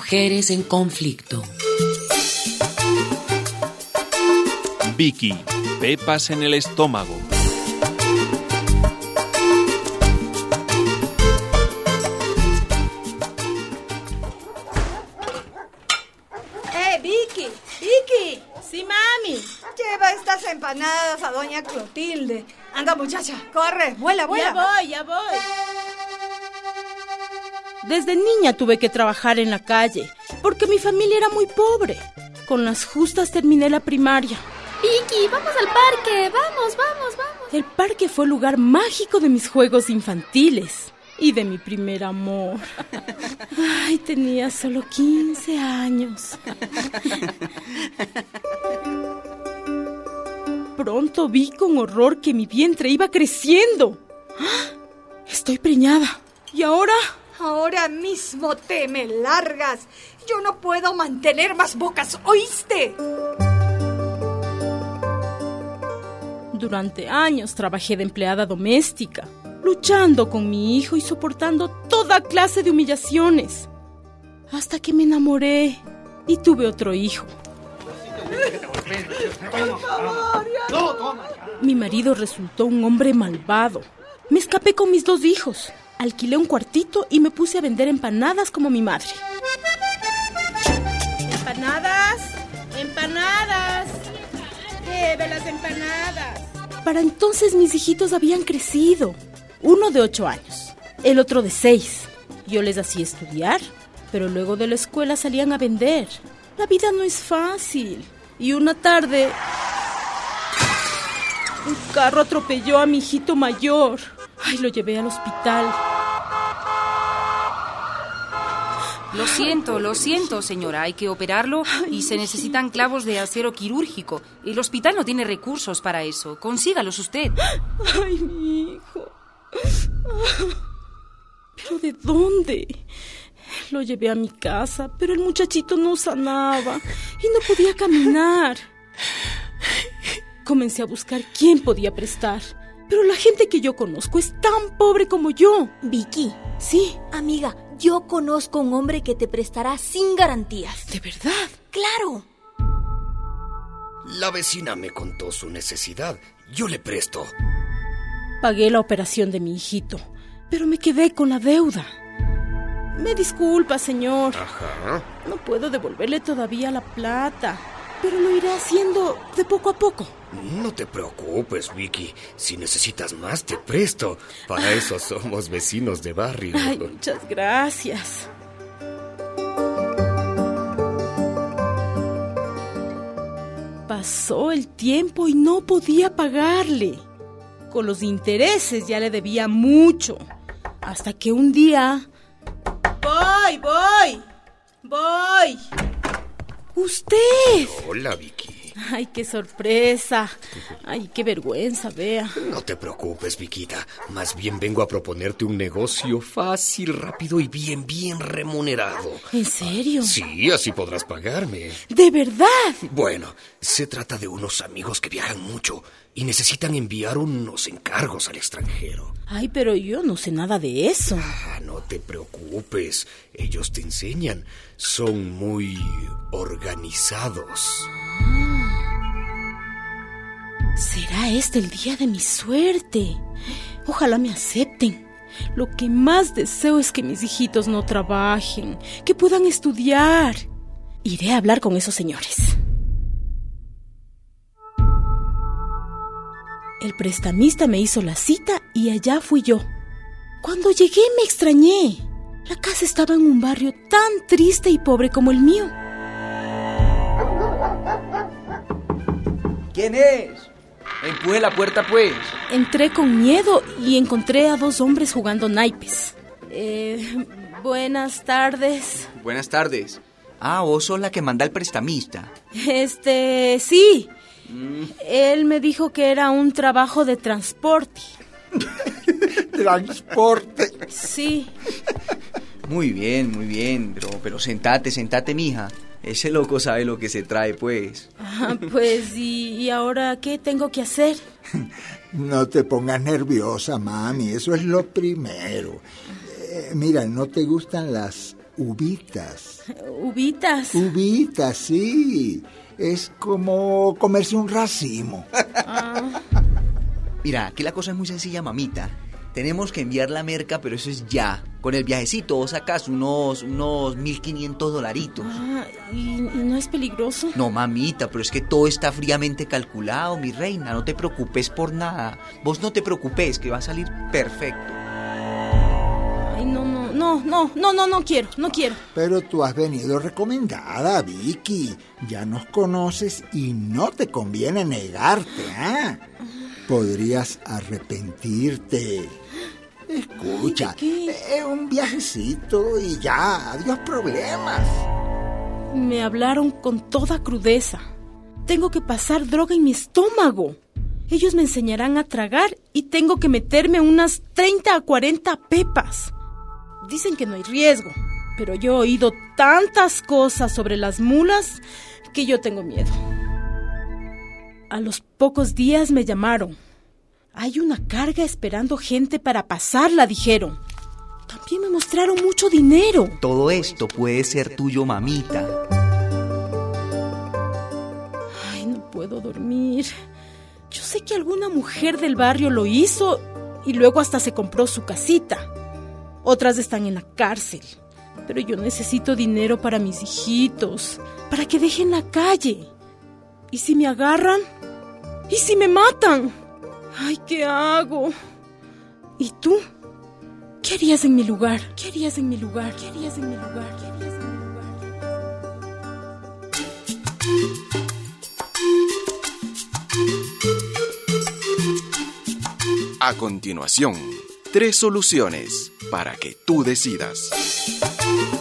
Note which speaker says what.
Speaker 1: Mujeres en conflicto.
Speaker 2: Vicky, pepas en el estómago.
Speaker 3: Vicky, Vicky, sí, mami. Lleva estas empanadas a doña Clotilde. Anda, muchacha, corre, vuela. Ya voy.
Speaker 4: Desde niña tuve que trabajar en la calle, porque mi familia era muy pobre. Con las justas terminé la primaria.
Speaker 5: Vicky, vamos al parque, vamos.
Speaker 4: El parque fue el lugar mágico de mis juegos infantiles y de mi primer amor. Ay, tenía solo 15 años. Pronto vi con horror que mi vientre iba creciendo. Estoy preñada. ¿Y ahora?
Speaker 3: Ahora mismo te me largas. Yo no puedo mantener más bocas, ¿oíste?
Speaker 4: Durante años trabajé de empleada doméstica, luchando con mi hijo y soportando toda clase de humillaciones. Hasta que me enamoré y tuve otro hijo. Mi marido resultó un hombre malvado. Me escapé con mis 2 hijos. Alquilé un cuartito y me puse a vender empanadas como mi madre. ¡Empanadas! ¡Lleve las empanadas! Para entonces mis hijitos habían crecido. Uno de 8 años, el otro de 6. Yo les hacía estudiar, pero luego de la escuela salían a vender. La vida no es fácil. Y una tarde, un carro atropelló a mi hijito mayor. Ay, lo llevé al hospital.
Speaker 6: Lo siento, señora. Hay que operarlo y se necesitan clavos de acero quirúrgico. El hospital no tiene recursos para eso. Consígalos usted.
Speaker 4: Ay, mi hijo. ¿Pero de dónde? Lo llevé a mi casa, pero el muchachito no sanaba y no podía caminar. Comencé a buscar quién podía prestar, pero la gente que yo conozco es tan pobre como yo.
Speaker 5: Vicky.
Speaker 4: Sí.
Speaker 5: Amiga, yo conozco un hombre que te prestará sin garantías.
Speaker 4: ¿De verdad?
Speaker 5: ¡Claro!
Speaker 7: La vecina me contó su necesidad. Yo le presto.
Speaker 4: Pagué la operación de mi hijito, pero me quedé con la deuda. Me disculpa, señor.
Speaker 7: Ajá.
Speaker 4: No puedo devolverle todavía la plata, pero lo iré haciendo de poco a poco.
Speaker 7: No te preocupes, Vicky. Si necesitas más, te presto. Para eso somos vecinos de barrio.
Speaker 4: Ay, muchas gracias. Pasó el tiempo y no podía pagarle. Con los intereses ya le debía mucho. Hasta que un día... ¡Voy! ¡Usted!
Speaker 7: Hola, Vicky.
Speaker 4: Ay, qué sorpresa. Ay, qué vergüenza, vea.
Speaker 7: No te preocupes, Viquita. Más bien vengo a proponerte un negocio fácil, rápido y bien remunerado.
Speaker 4: ¿En serio?
Speaker 7: Sí, así podrás pagarme.
Speaker 4: ¿De verdad?
Speaker 7: Bueno, se trata de unos amigos que viajan mucho y necesitan enviar unos encargos al extranjero.
Speaker 4: Ay, pero yo no sé nada de eso.
Speaker 7: No te preocupes. Ellos te enseñan. Son muy organizados.
Speaker 4: ¿Será este el día de mi suerte? Ojalá me acepten. Lo que más deseo es que mis hijitos no trabajen, que puedan estudiar. Iré a hablar con esos señores. El prestamista me hizo la cita y allá fui yo. Cuando llegué me extrañé. La casa estaba en un barrio tan triste y pobre como el mío.
Speaker 8: ¿Quién es? Empuje la puerta, pues.
Speaker 4: Entré con miedo y encontré a 2 hombres jugando naipes. Buenas tardes.
Speaker 8: Buenas tardes. Vos sos la que manda el prestamista.
Speaker 4: Sí. Él me dijo que era un trabajo de transporte.
Speaker 9: ¿Transporte?
Speaker 4: Sí.
Speaker 8: Muy bien. Pero sentate, mija. Ese loco sabe lo que se trae, pues.
Speaker 4: Pues, ¿y ahora qué tengo que hacer?
Speaker 9: No te pongas nerviosa, mami. Eso es lo primero. Mira, ¿no te gustan las uvitas.
Speaker 4: ¿Uvitas?
Speaker 9: Uvitas, sí. Es como comerse un racimo.
Speaker 8: Mira, aquí la cosa es muy sencilla, mamita. Tenemos que enviar la merca, pero eso es ya. Con el viajecito vos sacas unos $1,500.
Speaker 4: ¿Y no es peligroso?
Speaker 8: No, mamita, pero es que todo está fríamente calculado, mi reina. No te preocupes por nada. Vos no te preocupes, que va a salir perfecto.
Speaker 4: Ay, no quiero.
Speaker 9: Pero tú has venido recomendada, Vicky. Ya nos conoces y no te conviene negarte, ¿ah? Podrías arrepentirte. Escucha, es un viajecito y ya, adiós problemas.
Speaker 4: Me hablaron con toda crudeza. Tengo que pasar droga en mi estómago. Ellos me enseñarán a tragar y tengo que meterme unas 30 a 40 pepas. Dicen que no hay riesgo, pero yo he oído tantas cosas sobre las mulas que yo tengo miedo. A los pocos días me llamaron. Hay una carga esperando gente para pasarla, dijeron. También me mostraron mucho dinero.
Speaker 8: Todo esto puede ser tuyo, mamita.
Speaker 4: Ay, no puedo dormir. Yo sé que alguna mujer del barrio lo hizo y luego hasta se compró su casita. Otras están en la cárcel. Pero yo necesito dinero para mis hijitos, para que dejen la calle. ¿Y si me agarran? ¿Y si me matan? Ay, ¿qué hago? ¿Y tú? ¿Qué harías en mi lugar? ¿Qué harías en mi lugar? ¿Qué harías en mi lugar? ¿Qué harías en mi
Speaker 2: lugar? A continuación, 3 soluciones para que tú decidas.